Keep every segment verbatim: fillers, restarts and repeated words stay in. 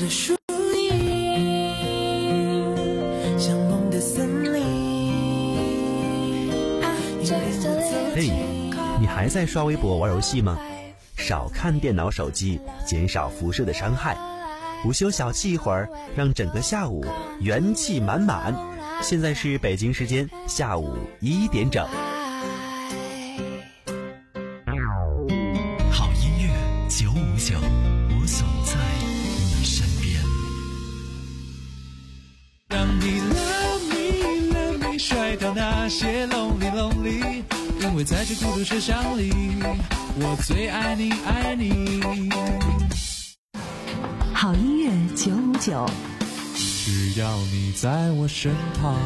的树影，像梦的森林。 嘿，你还在刷微博玩游戏吗？少看电脑手机，减少辐射的伤害。午休小憩一会儿，让整个下午元气满满。现在是北京时间下午一点整。 好音乐九五九，我总在你身边。 让你 love me love me 甩掉那些 lonely lonely， 因为在这孤独车厢里，我最爱你爱你。 好音乐九五九， 只要你在我身旁。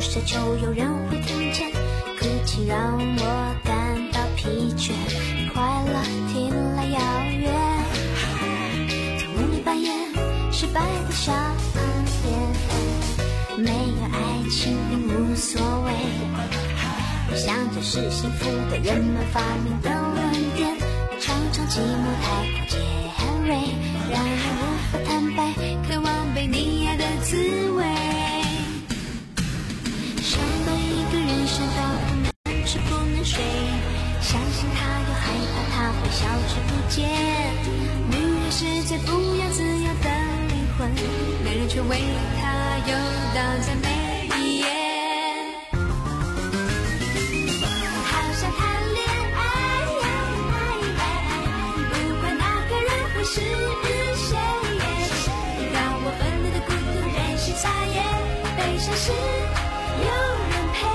奢求有人会听见，哭泣让我感到疲倦，快乐听来遥远，在梦里扮演失败的小脸，没有爱情并无所谓，我想这是幸福的人们发明的论点，常常寂寞太过尖锐，让人无法坦白，渴望被你爱的滋味，想把一个人伤到不能吃不能睡，相信他又害怕他会消失不见，女人是最不要自由的灵魂，男人却为他游荡在每一夜，好想谈恋爱，不管那个人会是谁，让我愤怒的孤独任性撒野，悲伤时有人陪，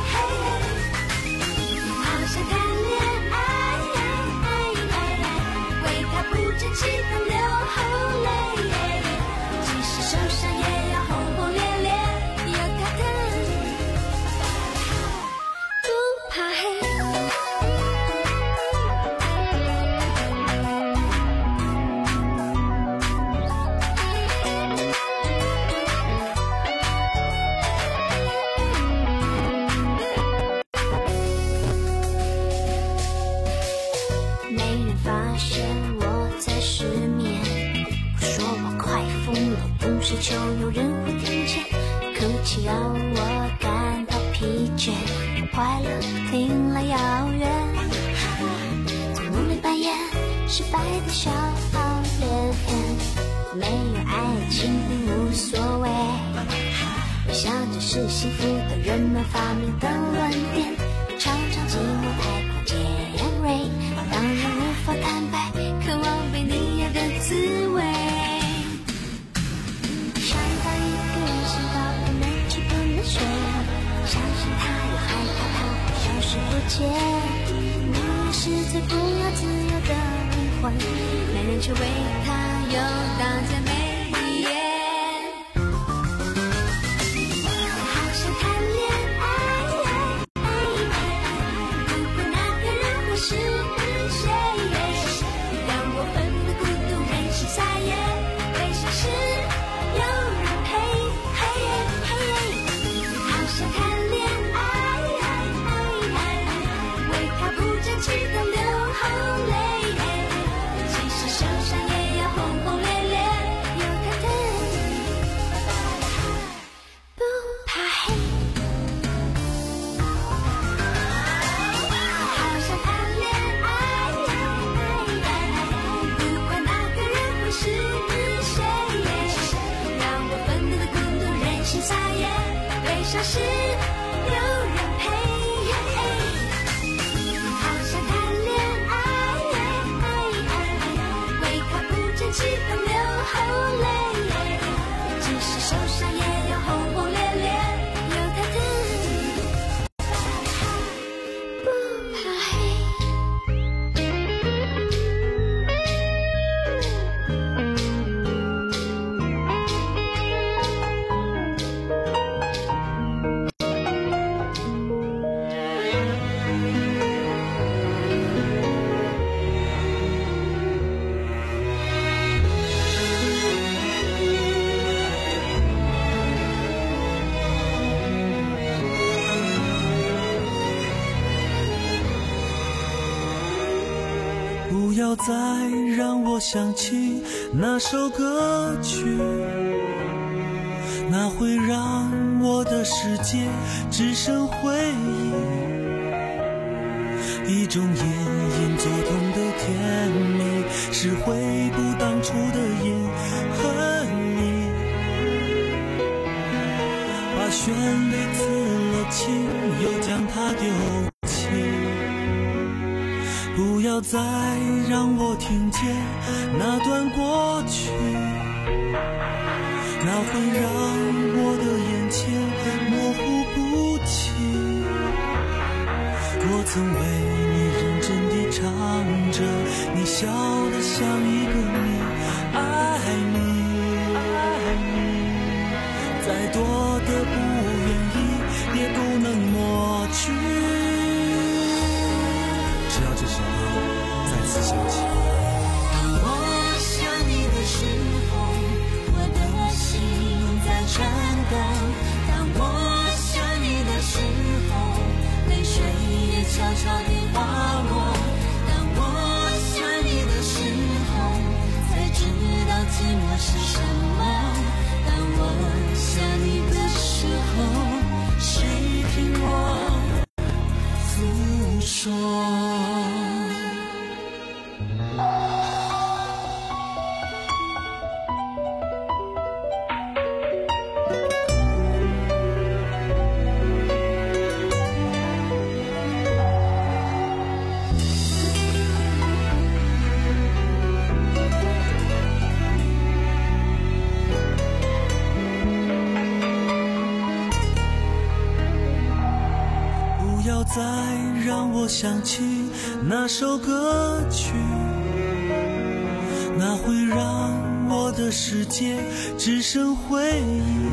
好想谈恋爱，为他不争气的流后泪，即使受伤也要轰轰烈烈，有他的不怕黑。没人发现我在失眠，我说我快疯了，不奢求有人会听见，哭泣让我感到疲倦，快乐听来遥远，在梦里扮演失败的小脸，没有爱情并无所谓，我想这是幸福的人们发明的论点，常常寂寞太过尖锐，让人无法坦白，渴望被你爱的滋味，想到一个人想到不能吃不能睡，相信他又害怕他会消失不见，女人是最不要自由的灵魂，男人却为他游荡在每一夜，好想谈恋爱，不管那个人会是谁，让我愤怒的孤独任性撒野，悲伤时有人陪，好想谈恋爱，为他不争气的流后泪，即使受伤也要轰轰烈烈，有他的不怕黑。好想谈恋爱，不管那个人会是谁，让我愤怒的孤独任性撒野，悲伤时有人陪，好想谈恋爱，为他不争气的流后泪，即使受伤也要轰轰烈烈，有他的不怕黑。 不要再让我想起那首歌曲，那会让我的世界只剩回忆，一种隐隐作痛的甜蜜，是回不当初的隐恨意，把旋律刺了情，又将它丢弃。不要再让我听见那段过去，那会让我的眼前模糊不清。我曾为你认真地唱着，你笑得像一个谜，爱你，再多的不愿意说。再让我想起那首歌曲，那会让我的世界只剩回忆，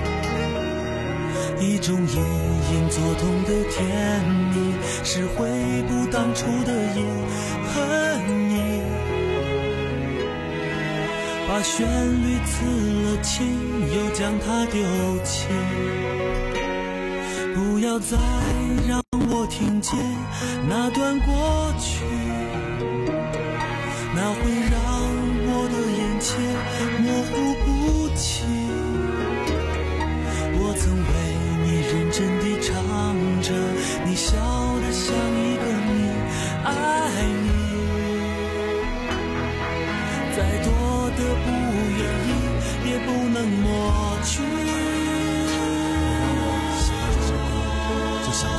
一种隐隐作痛的甜蜜，是回不当初的隐恨意，把旋律刺了情，又将它丢弃，不要再让我听见那段过去，那会让我的眼前模糊不清。我曾为你认真地唱着，你笑得像一个谜，爱你，再多的不愿意也不能抹去。就像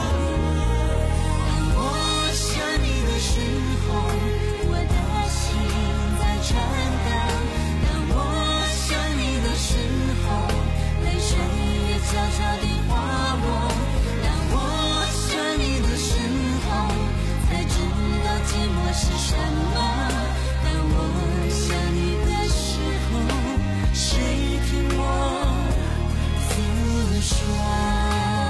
时候，我的心在颤抖。当我想你的时候，泪水也悄悄地滑落。当我想你的时候，才知道寂寞是什么。当我想你的时候，谁听我诉说？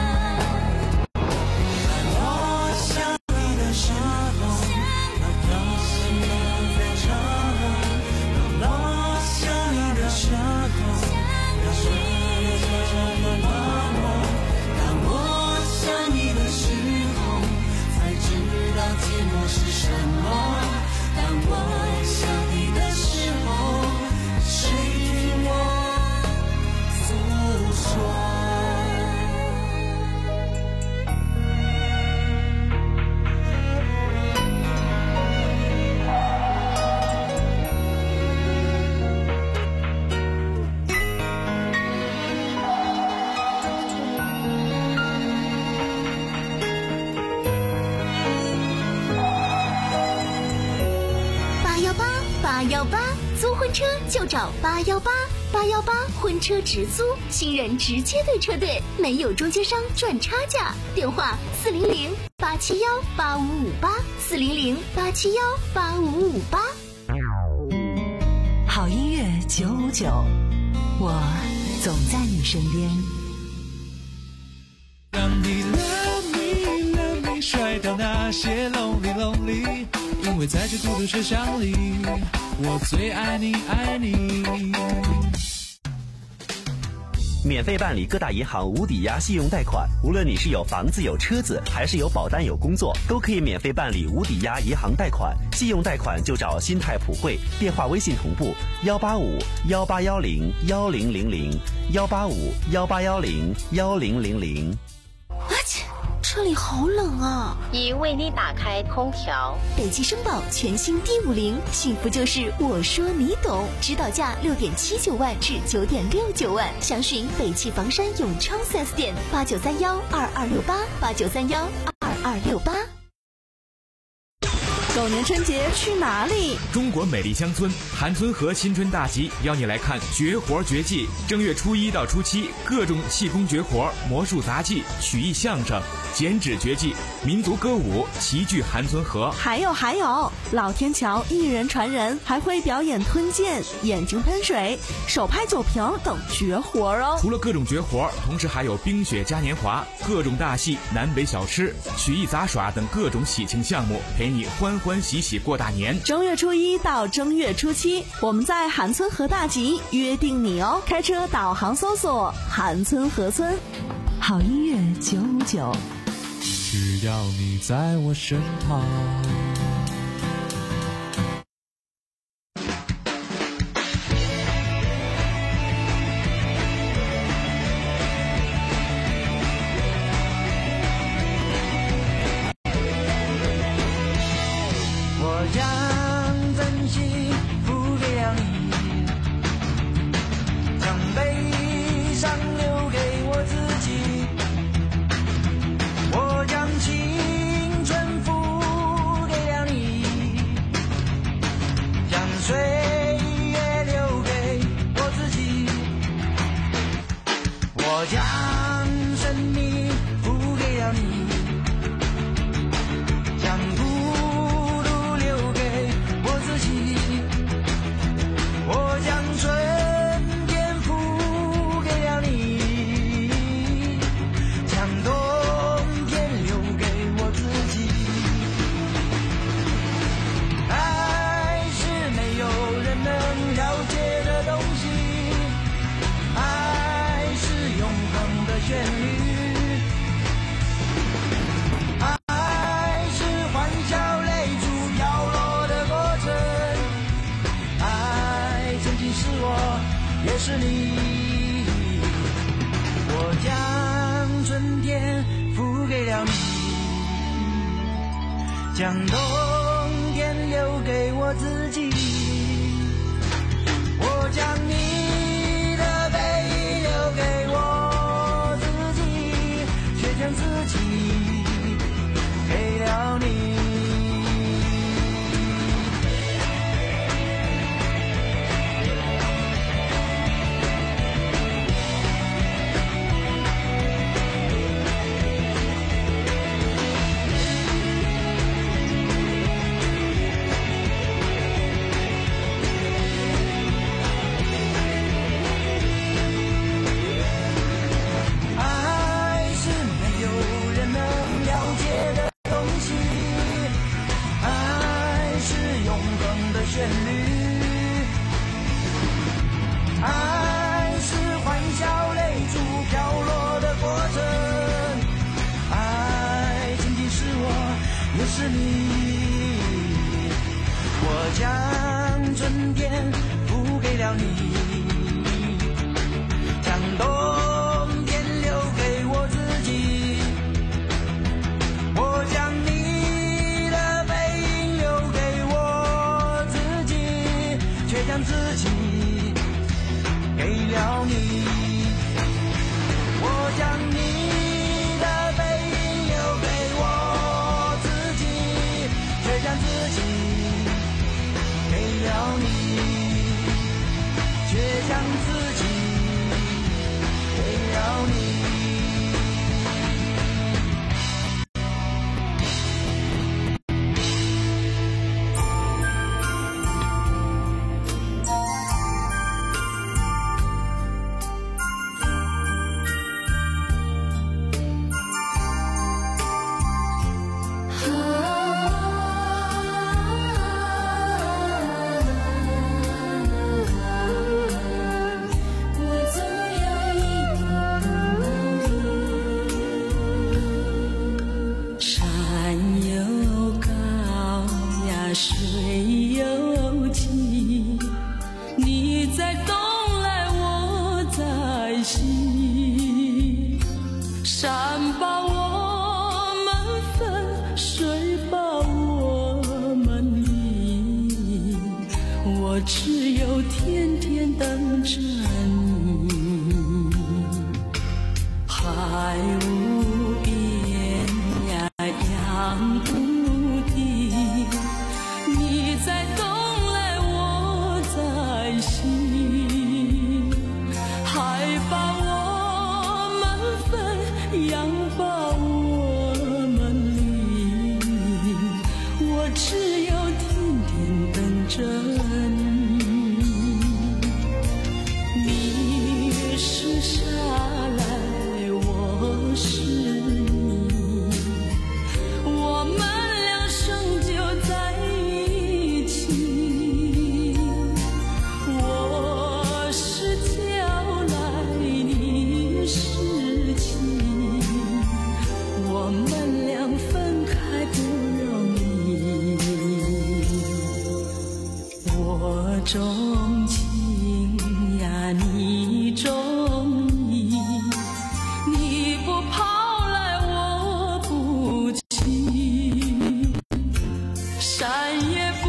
八幺八租婚车就找八幺八，八幺八婚车直租，新人直接对车队，没有中间商赚差价。电话四零零八七幺八五五八，四零零八七幺八五五八。 好音乐九五九，我总在你身边。 让你 love me love me 甩掉那些 lonely lonely， 因为在这孤独车厢里，我最爱你爱你。 免费办理各大银行无抵押信用贷款，无论你是有房子有车子，还是有保单有工作，都可以免费办理无抵押银行贷款。信用贷款就找新泰普惠，电话微信同步幺八五幺八幺零幺零零零幺八五幺八幺零幺零零零。 啊切，这里好冷啊！ 已为你打开空调。 北汽绅宝全新 D 五零，幸福就是我说你懂，指导价六点七九万至九点六九万，详询北汽房山永昌 四 S 店八九三幺二二六八八九三幺二二六八。 狗年春节去哪里？ 中国美丽乡村韩村河新春大集邀你来看绝活绝技。正月初一到初七，各种气功绝活、魔术杂技、曲艺相声、剪纸绝技、民族歌舞齐聚韩村河。 还有还有，老天桥一人传人，还会表演吞剑、眼睛喷水、手拍酒瓶等绝活哦。 除了各种绝活，同时还有冰雪嘉年华、各种大戏、南北小吃、曲艺杂耍等各种喜庆项目，陪你欢欢喜喜过大年。 正月初一到正月初七，我们在韩村河大集约定你哦。开车导航搜索韩村河村。 好音乐九五九， 只要你在我身旁。 将真心付给了你，将悲伤留给我自己，我将青春付给了你，将岁月留给我自己，我将生命付给了你，将孤独留给我自己，我将春天付给了你，将冬天留给我自己。爱是没有人能了解的东西，爱是永恒的旋律，爱是欢笑泪珠飘落的过程，爱曾经是我，也是你。我将春天付给了你，将冬天留给我自己，我将你的背影留给我自己，却将自己给了你。爱是没有人能了解的东西，爱是永恒的旋律，爱是欢笑泪珠飘落的过程，爱仅仅是我，也是你。我将春天付给了你，将冬天留给我自己，我将你的背影留给我自己，却将自己给了你。我将你的背影留给我自己，却将自己给了你，却将自己给了你。 只有天天等着你，海无边呀，洋无底，你在东来，我在西，海把我们分，洋把我们离，我只有天天等着你。沙来，我是你，我们俩生就在一起。我是桥来，你是情，我们俩分开不容易。我钟情呀，你钟。山也不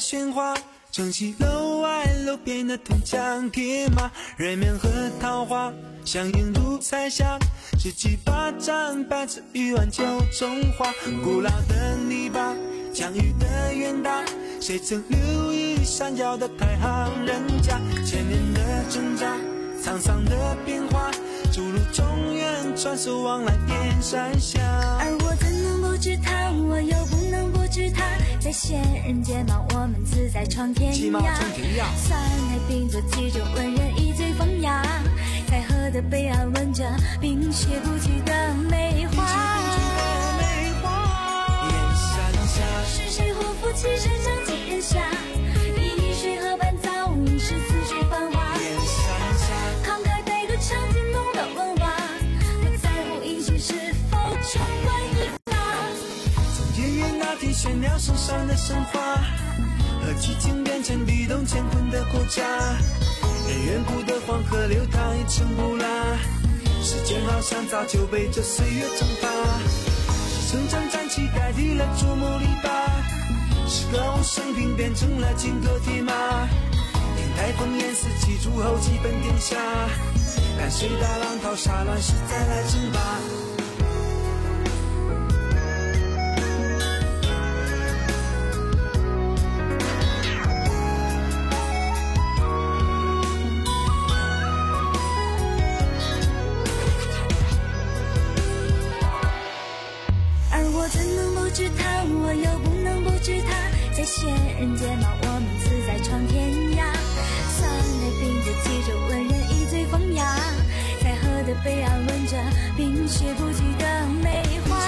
喧哗，撑起楼外楼边的铜墙铁马，人面和桃花相映入彩霞，十七八掌百尺鱼丸九中华，古老的泥巴疆域的远大，谁曾留意山脚的太行人家，千年的挣扎沧桑的变化，逐鹿中原传说往来燕山下。 而我怎能不知他，我又不能不知他，在仙人间嘛，我们自在闯天涯。山海并作几种文人一醉风雅，在河的北岸闻着冰雪不惧的梅花。 燕山下， 是谁护肤其身上几人下？一水河畔早已是四水繁华。 燕山下， 慷慨带个长颈龙的文化，不在乎英雄是否冲冠一发。 从远远那天玄鸟身上的神话，和几经变迁地动乾坤的国家，任远古的黄河流淌一尘不拉，时间好像早就被这岁月蒸发，是城墙战旗代替了珠穆篱笆，是歌舞升平变成了金戈铁马，天台风烟四起诸侯气奔天下，看谁大浪淘沙乱世再来争霸。 我又不能不知他，在仙人间嘛，我们自在闯天涯。三代并着几种文人一醉风雅，在河的北岸闻着冰雪不惧的梅花。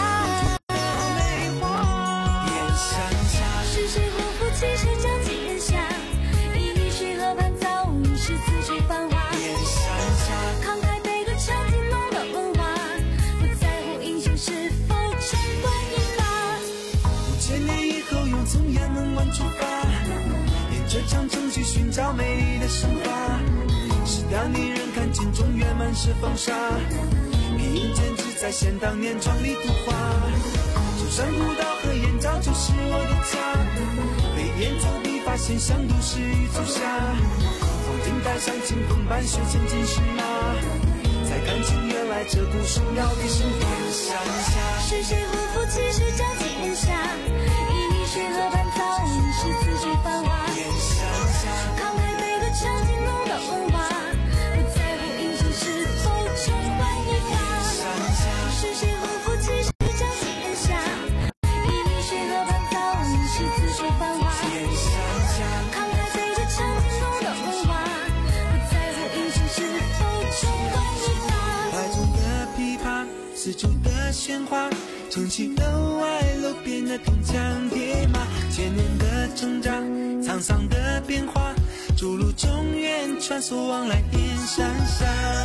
燕山下， 是谁护肤其身将几人下？一水河畔早已是四水繁华。 燕山下， 慷慨背个长颈龙的文化，不在乎英雄是否冲冠一发。 千年以后用从雁门湾出发，沿着长城去寻找美丽的神话，是当地人看见中原满是风沙，一饮坚持在现当年壮丽图画，舟山古道和燕赵就是我的家，飞檐走壁发现乡都是玉足下，黄金带上清风伴雪前进是马，才看清原来这故事要比神话。山下， 是谁护肤其身将几人下？一水河畔早已是四水繁华。 燕山下， 慷慨背个长颈龙的文化，不在乎英雄是否冲冠一发。是谁护肤其身将几人下？一水河畔早已是四水繁华。 燕山下， 慷慨背个长颈龙的文化，不在乎英雄是否冲冠一发。 怀中的琵琶，四处的喧哗，撑起楼外楼边的铜墙铁马，千年的挣扎沧桑的变化，逐鹿中原传说往来燕山下。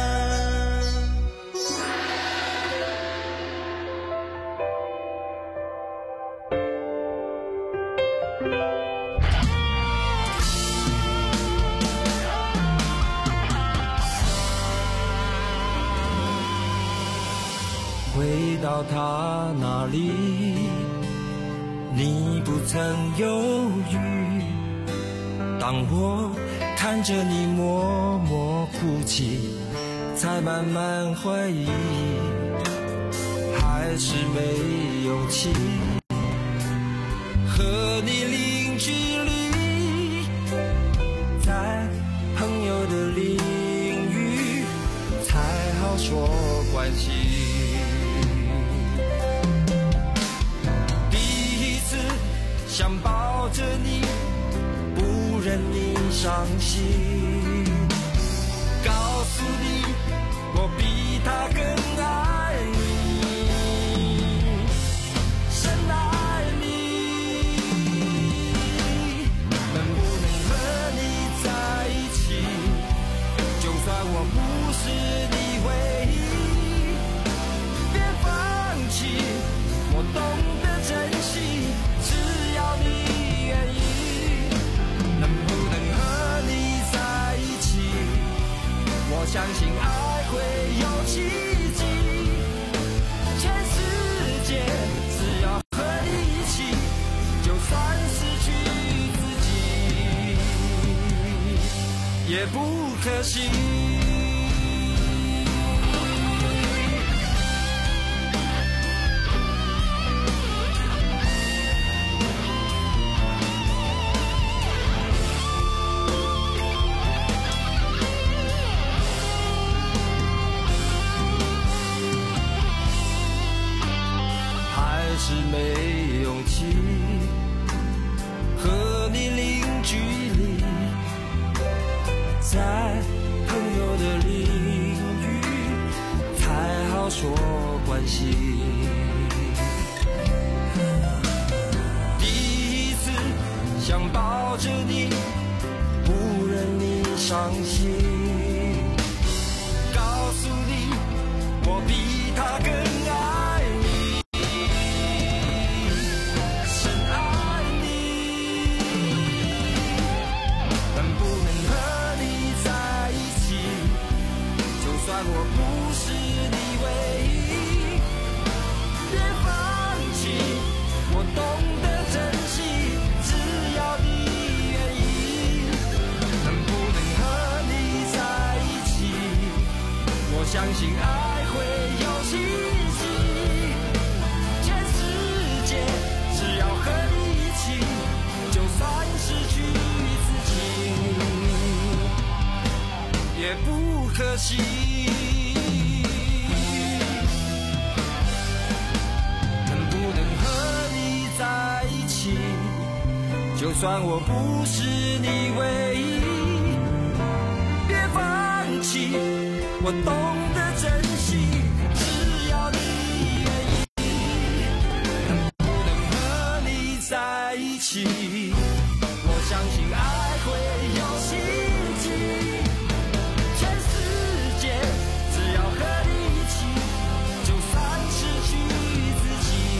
回到他那里，你不曾犹豫，当我看着你默默哭泣，才慢慢怀疑，还是没勇气和你零距离，在朋友的领域才好说关系。想抱着你，不忍你伤心，告诉你，我比他更爱你，深爱你。能不能和你在一起？就算我不是你唯一，别放弃，我懂得珍惜。只要你愿意，能不能和你在也不可惜。 是没勇气和你零距离，在朋友的领域才好说关系。第一次想抱着你，不忍你伤心，告诉你我比他更爱你。我不是你唯一，别放弃，我懂得珍惜，只要你愿意。能不能和你在一起？我相信爱会有奇迹。全世界只要和你一起，就算失去自己，也不可惜。就算我不是你唯一，别放弃，我懂得珍惜，只要你愿意。能不能和你在一起？我相信爱会有奇迹。全世界只要和你一起，就算失去自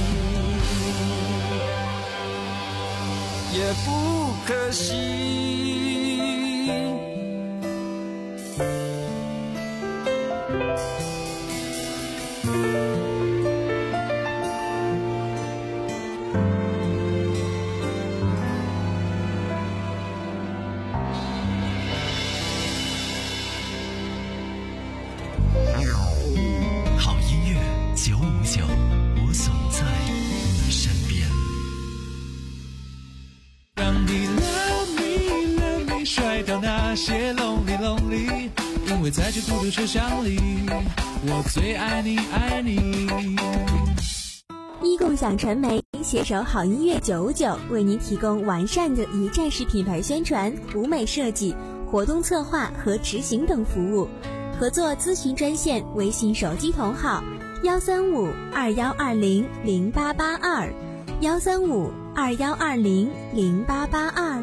己，也不可惜。 好音乐九五九，我总在你身边。 让你 love me love me 甩掉那些 lonely lonely， 因为在这孤独车厢里，我最爱你爱你。 一共享传媒携手好音乐九五九，为您提供完善的一站式品牌宣传、舞美设计、活动策划和执行等服务。合作咨询专线：微信手机同号幺三五二幺二零零八八二幺三五二幺二零零八八二。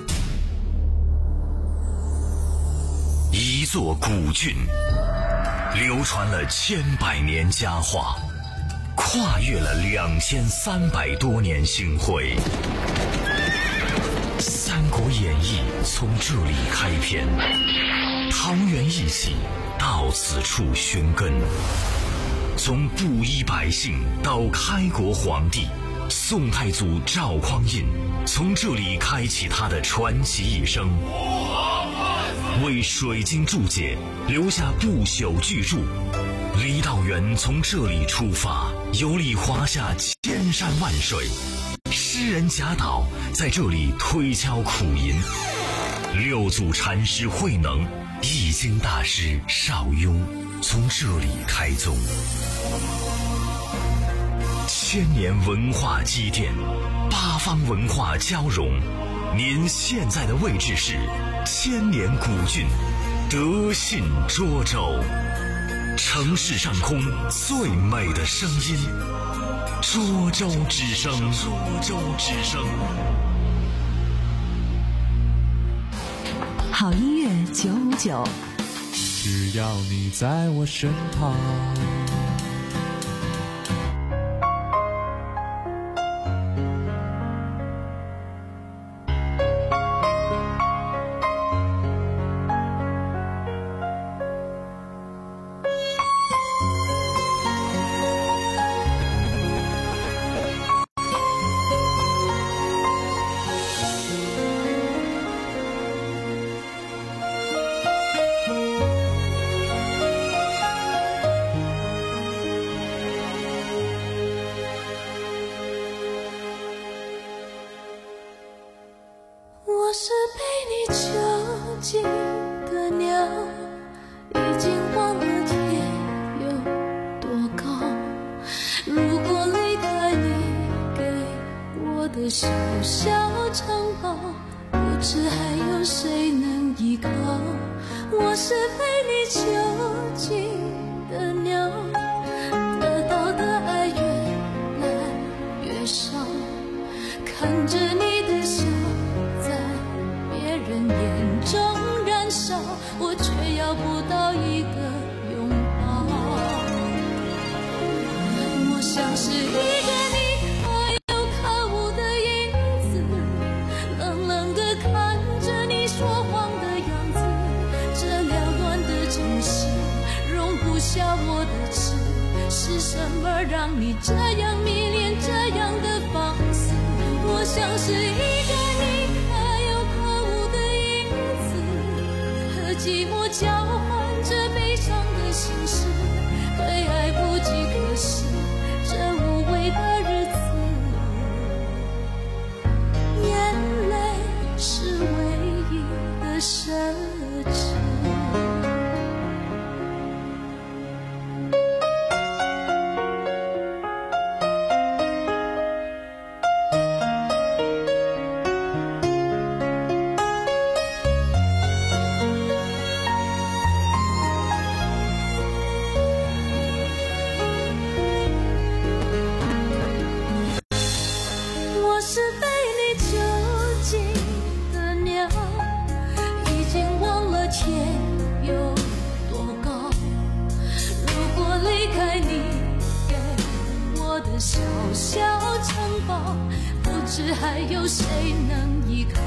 一座古郡，流传了千百年佳话，跨越了两千三百多年星辉。《三国演义》从这里开篇，桃园一起到此处寻根。从布衣百姓到开国皇帝，宋太祖赵匡胤从这里开启他的传奇一生，为水晶注解留下不朽巨著。李道元从这里出发，游历华夏千山万水。诗人贾岛在这里推敲苦吟，六祖禅师慧能、易经大师邵雍从这里开宗。千年文化积淀，八方文化交融。您现在的位置是千年古郡德信涿州，城市上空最美的声音，涿州之声。涿州之声。 好音乐九五九， 只要你在我身旁。 静的鸟，已经忘了天有多高。如果离开你给我的小小城堡，不知还有谁能依靠。我是陪你囚禁的鸟，得到的爱越来越少，看着你的笑在别人眼中燃烧，我却要不到一个拥抱。我像是一个你可有可无的影子，冷冷地看着你说谎的样子。这缭乱的城市容不下我的痴，是什么让你这样迷恋这样的放肆？我像是一个你可有可无的影子，和寂寞交换着悲伤的心事，对爱不计可施，这无味的日子，眼泪是唯一的奢侈。小小城堡，不知还有谁能依靠。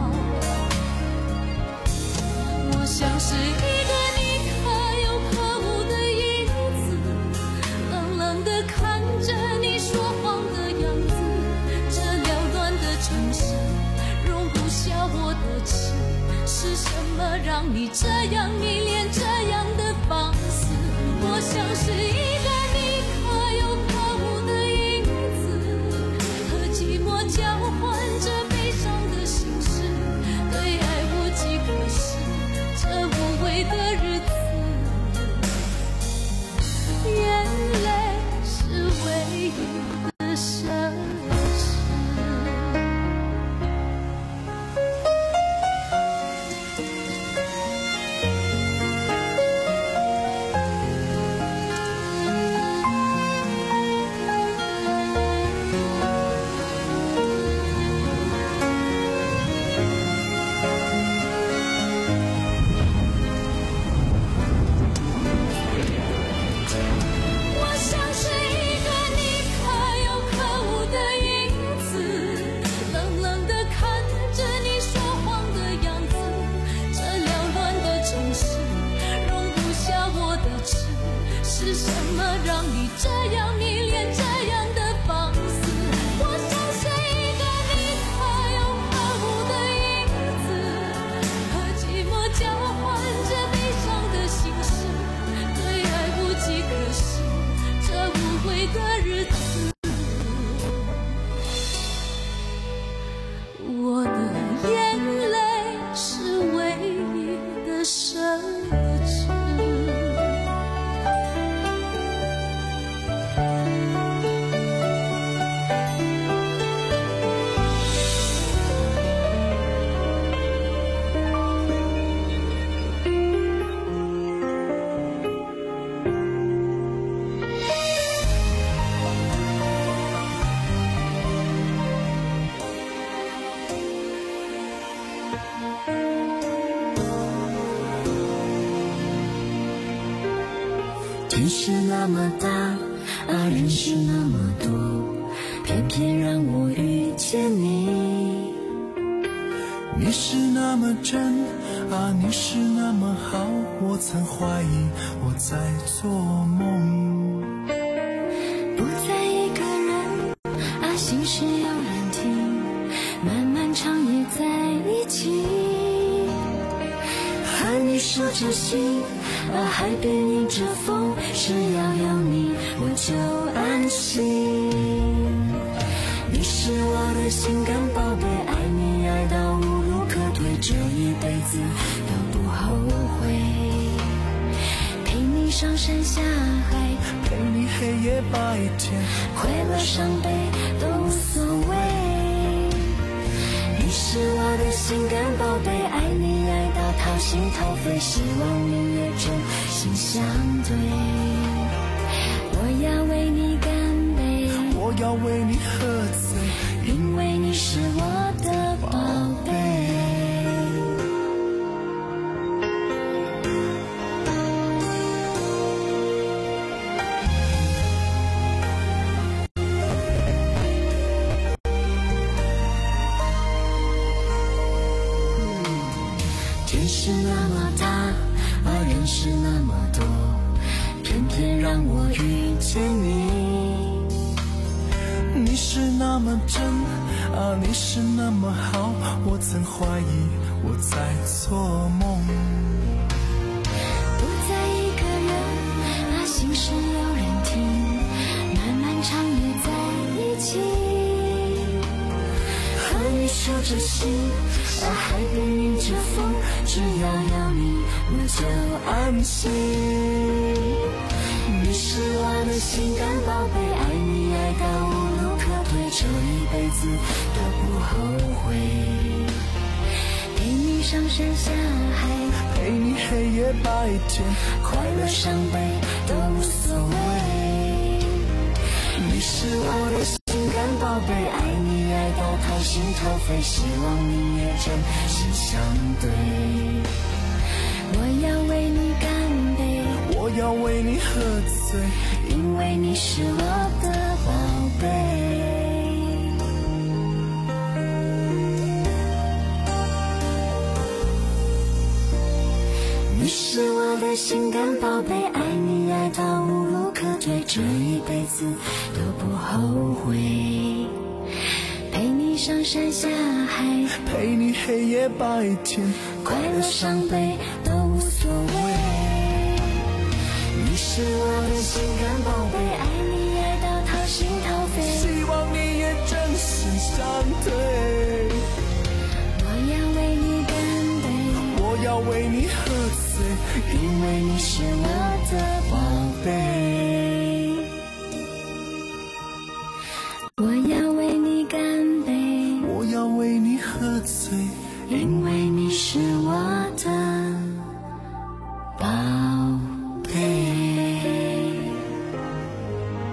我像是一个你可有可无的影子，冷冷地看着你说谎的样子。这缭乱的城市容不下我的痴，是什么让你这样迷恋这样的放肆？我像是一个你可有可无的影子，和寂寞交换着悲伤的心事，对爱无计可施，这无味的日子，眼泪是唯一的奢侈。是什么让你这样迷恋这样的放肆？我像是一个你可有可无的影子，和寂寞交换着悲伤的心事，对爱无计可施，这无味的日子，我的眼泪是唯一的奢侈。 天是那么大，啊，人是那么多，偏偏让我遇见你。你是那么真，啊，你是那么好，我曾怀疑我在做梦。不再一个人，啊，心事有人听，漫漫长夜在一起。和你守着心，啊，海边迎着风，只要有你我就安心。你是我的心肝宝贝，爱你爱到无路可退，这一辈子都上山下海， 陪你黑夜白天， 快乐伤悲都无所谓。你是我的心肝宝贝，爱你爱到掏心掏肺，希望你也真心相对。我要为你干杯， 我要为你喝醉， 因为你是我的宝贝。天是那么大，啊，人是那么多，偏偏让我遇见你。 你是那么真啊，你是那么好，我曾怀疑我在做梦。 不再一个人啊，心事有人听，漫漫长夜在一起。和你守着心，啊，海边迎着风，只要有你我就安心。你是我的心肝宝贝，爱你爱到无路可退，这一辈子都不后悔。陪你上山下海， 陪你黑夜白天， 快乐伤悲都无所谓。 你是我的心肝宝贝，爱你爱到掏心掏肺，希望你也真心相对。我要为你干杯， 我要为你喝醉， 因为你是我的宝贝。你是我的心肝宝贝，爱你爱到无路可退，这一辈子都不后悔。陪你上山下海， 陪你黑夜白天， 快乐伤悲都无所谓。你是我的心肝宝贝，爱你爱到掏心掏肺， 希望你也真心相对。 我要为你干杯， 我要为你喝醉， 因为你是我的宝贝。我要为你干杯， 我要为你喝醉， 因为你是我的宝贝。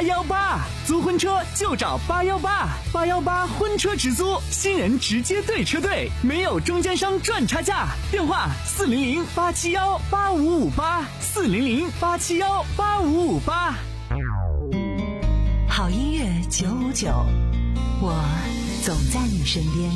八幺八，租婚车就找八幺八，八幺八婚车直租，新人直接对车队，没有中间商赚差价。电话四零零八七幺八五五八，四零零八七幺八五五八。 好音乐九五九，我总在你身边。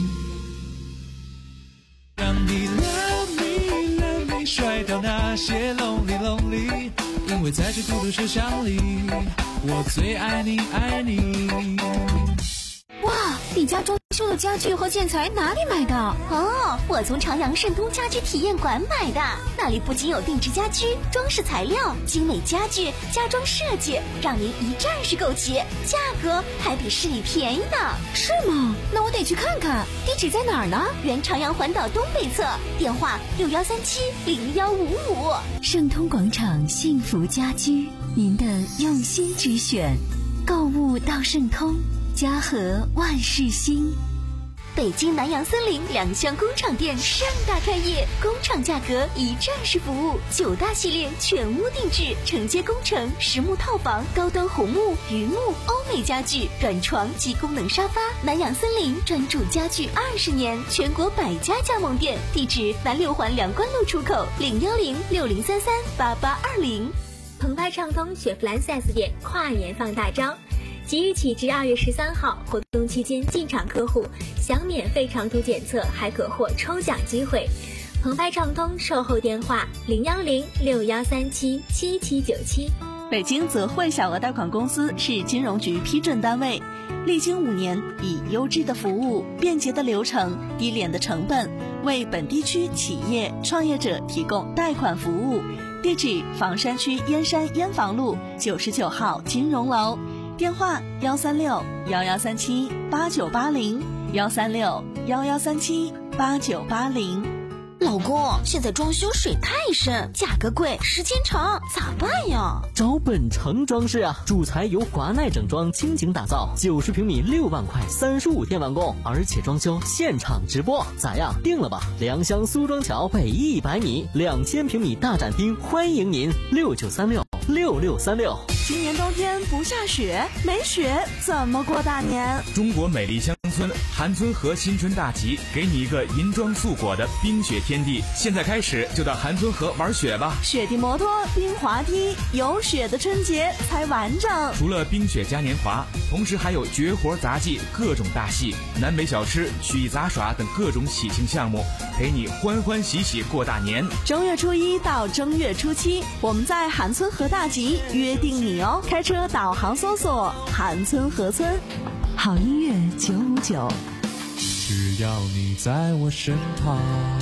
让你 love me love me 甩掉那些 lonely lonely， 因为在这孤独车厢里，我最爱你爱你。 哇，你家装修的家具和建材哪里买的？ 哦，我从朝阳盛通家居体验馆买的，那里不仅有定制家居、装饰材料、精美家具、家装设计，让您一站式购齐，价格还比市里便宜呢。 是吗？那我得去看看，地址在哪儿呢？ 原朝阳环岛东北侧，电话六幺三七零幺五五。 盛通广场幸福家居，您的用心之选，购物到盛通，家和万事兴。 北京南阳森林两厢工厂店盛大开业，工厂价格一站式服务，九大系列全屋定制，承接工程、实木套房、高端红木、榆木、欧美家具、软床及功能沙发。南阳森林专注家具二十年，全国百家加盟店，地址南六环梁关路出口零幺零六零三三八八二零。 澎湃畅通雪佛兰 四 S 店跨年放大招。即日起至二月十三号，活动期间进场客户享免费长途检测，还可获抽奖机会。澎湃畅通售后电话零幺零六幺三七七七九七。 北京泽汇小额贷款公司是金融局批准单位，历经五年，以优质的服务、便捷的流程、低廉的成本，为本地区企业创业者提供贷款服务。地址：房山区燕山燕房路九十九号金融楼。电话幺三六幺幺三七八九八零，幺三六幺幺三七八九八零。 老公，现在装修水太深，价格贵，时间长，咋办呀？ 找本城装饰啊，主材由华奈整装倾情打造，九十平米六万块，三十五天完工，而且装修现场直播，咋样？定了吧？良乡苏庄桥北一百米，两千平米大展厅，欢迎您，六九三六六六三六。 今年冬天不下雪，没雪怎么过大年？ 中国美丽乡村韩村河新春大集，给你一个银装素裹的冰雪天地。现在开始就到韩村河玩雪吧！ 雪地摩托、冰滑梯，有雪的春节才完整。 除了冰雪嘉年华，同时还有绝活杂技、各种大戏、南北小吃、曲艺杂耍等各种喜庆项目，陪你欢欢喜喜过大年。 正月初一到正月初七，我们在韩村河大集约定你哦！开车导航搜索韩村河村，好音乐九五九。 只要你在我身旁。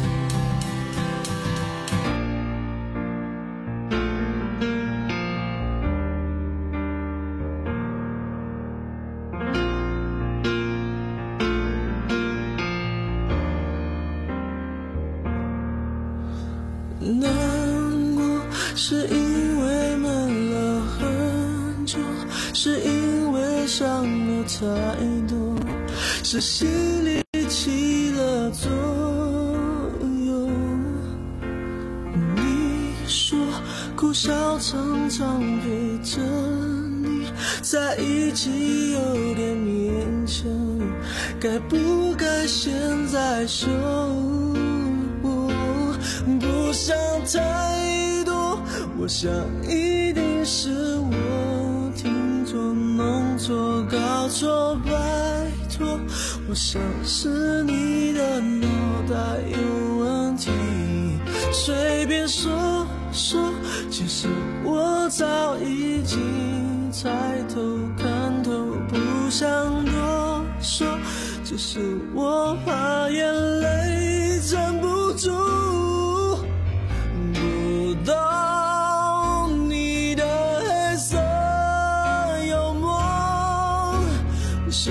难过是因为闷了很久，是因为伤了太多，是心里起了作用。你说苦笑常常陪着你在一起有点勉强，该不该现在说？不想太多，我想一定是我听错、弄错、搞错，拜托，我想是你的脑袋有问题，随便说说，其实我早已经猜透看透，不想多说，只是我怕眼泪站不住。不懂你的黑色幽默，想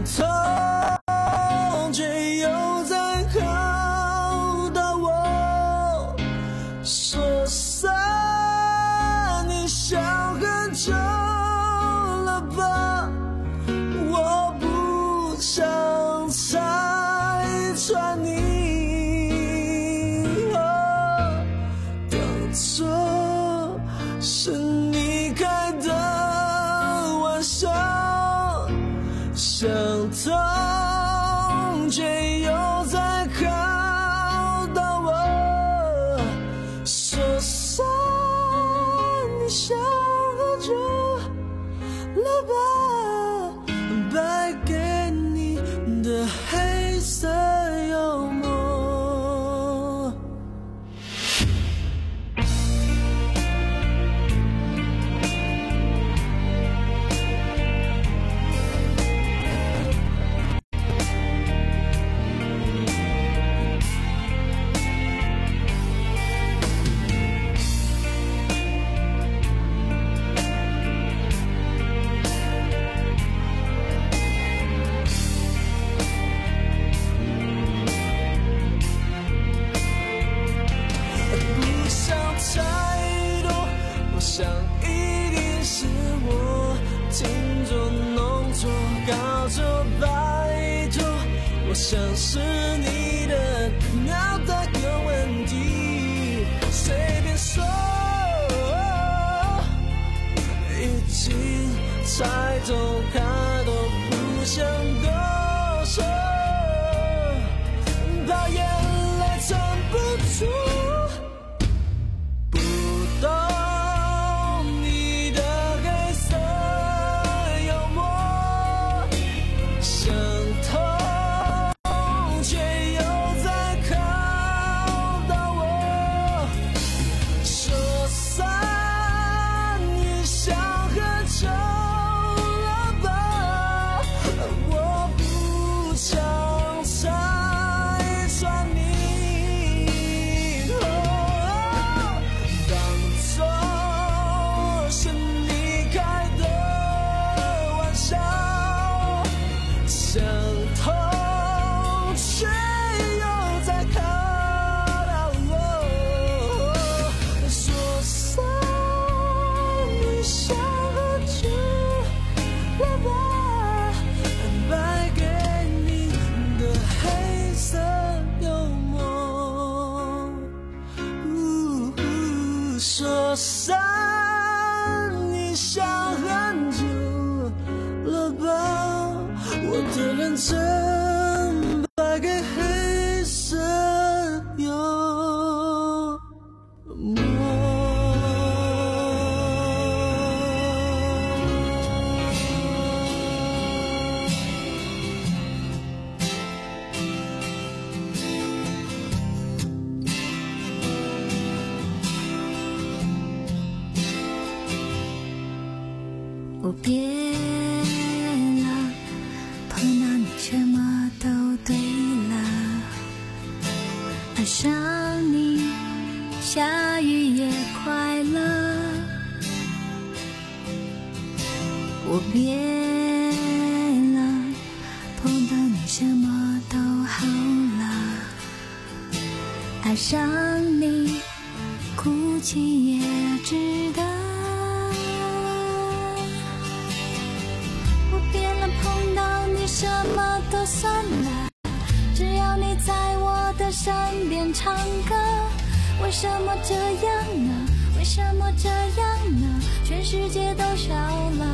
逃却又在靠到我，说散你想很久了吧，我不想拆穿你。错是你开的玩想通却又在考到我，说散你想喝酒了吧，败给你的黑色幽默。想一定是我听错弄错搞错拜托，我想是你的脑袋有问题，随便说，已经猜透他都不想多说，怕眼泪撑不住。说散你想很久了吧，我的认真败给黑色幽默。 我变了，碰到你什么都对了，爱上你下雨也快乐。我变了，碰到你什么都好了，爱上你哭泣也值得。碰到你什么都算了，只要你在我的身边唱歌。为什么这样呢？为什么这样呢？全世界都少了。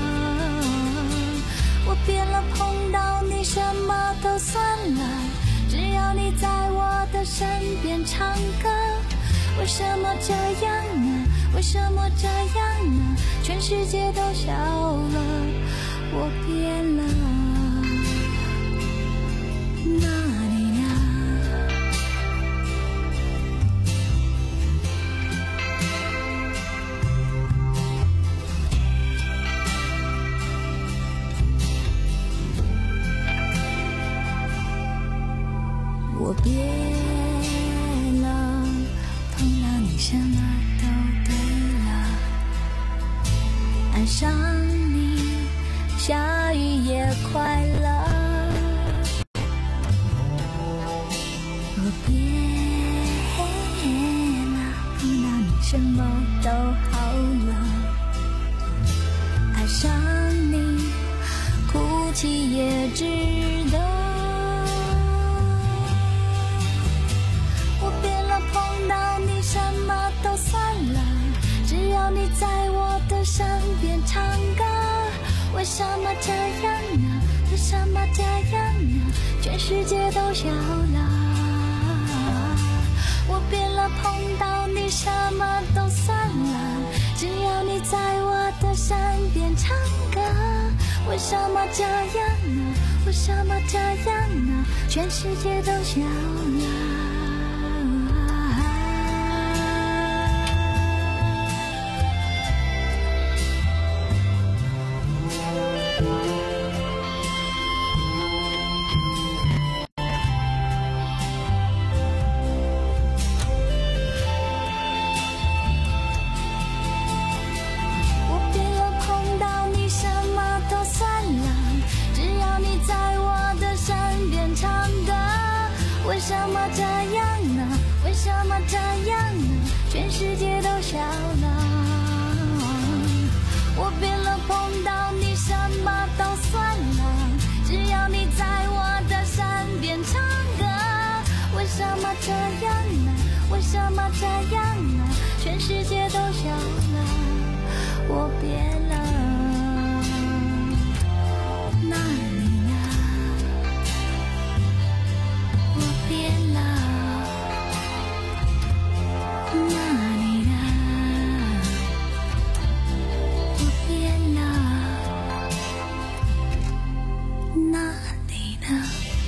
我变了，碰到你什么都算了，只要你在我的身边唱歌。为什么这样呢？为什么这样呢？全世界都少了。我变了，哪里呢？我变了，碰到你什么都对了，爱上你下雨也快乐。我变了，碰到你什么都好了，爱上你哭泣也值得。我变了，碰到你什么都算了，只要你在我的身边唱歌。为什么这样呢？ 全世界都笑了。我变了，碰到你什么都算了，只要你在我的身边唱歌。为什么这样呢？为什么这样呢？全世界都笑了。为什么这样呢？为什么这样呢？全世界都笑了。我变了，碰到你什么都算了，只要你在我的身边唱歌。为什么这样呢？为什么这样呢？全世界都笑了。我变了，那你呢？我变了，那你呢？我变了，那你呢？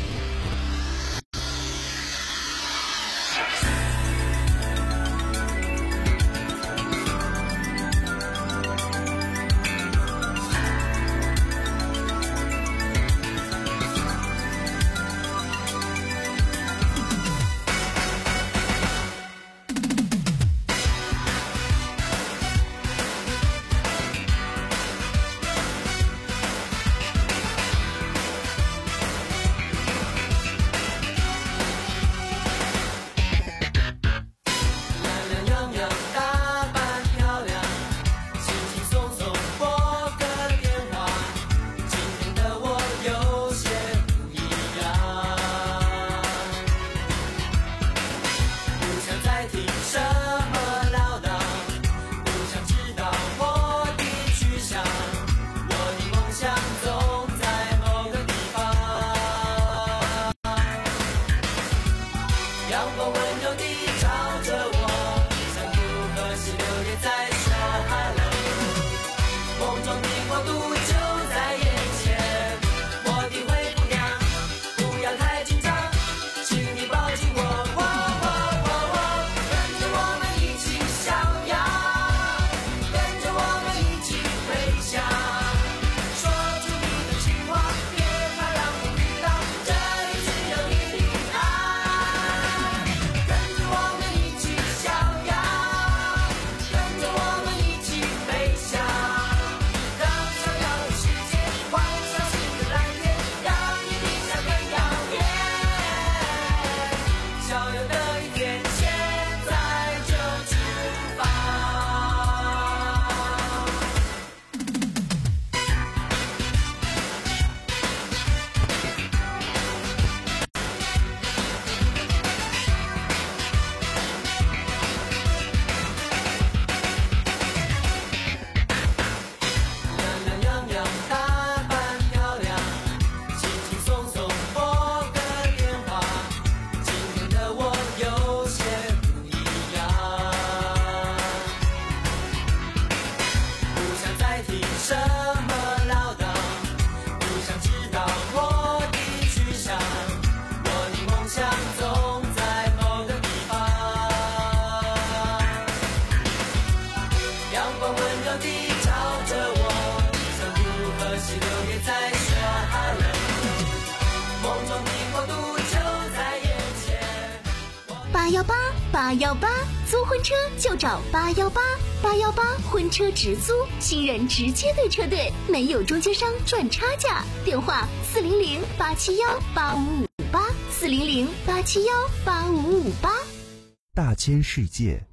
八幺八八幺八，租婚车就找八幺八八幺八婚车直租，新人直接对车队，没有中间商赚差价。电话四零零八七幺八五五八，四零零八七幺八五五八。 大千世界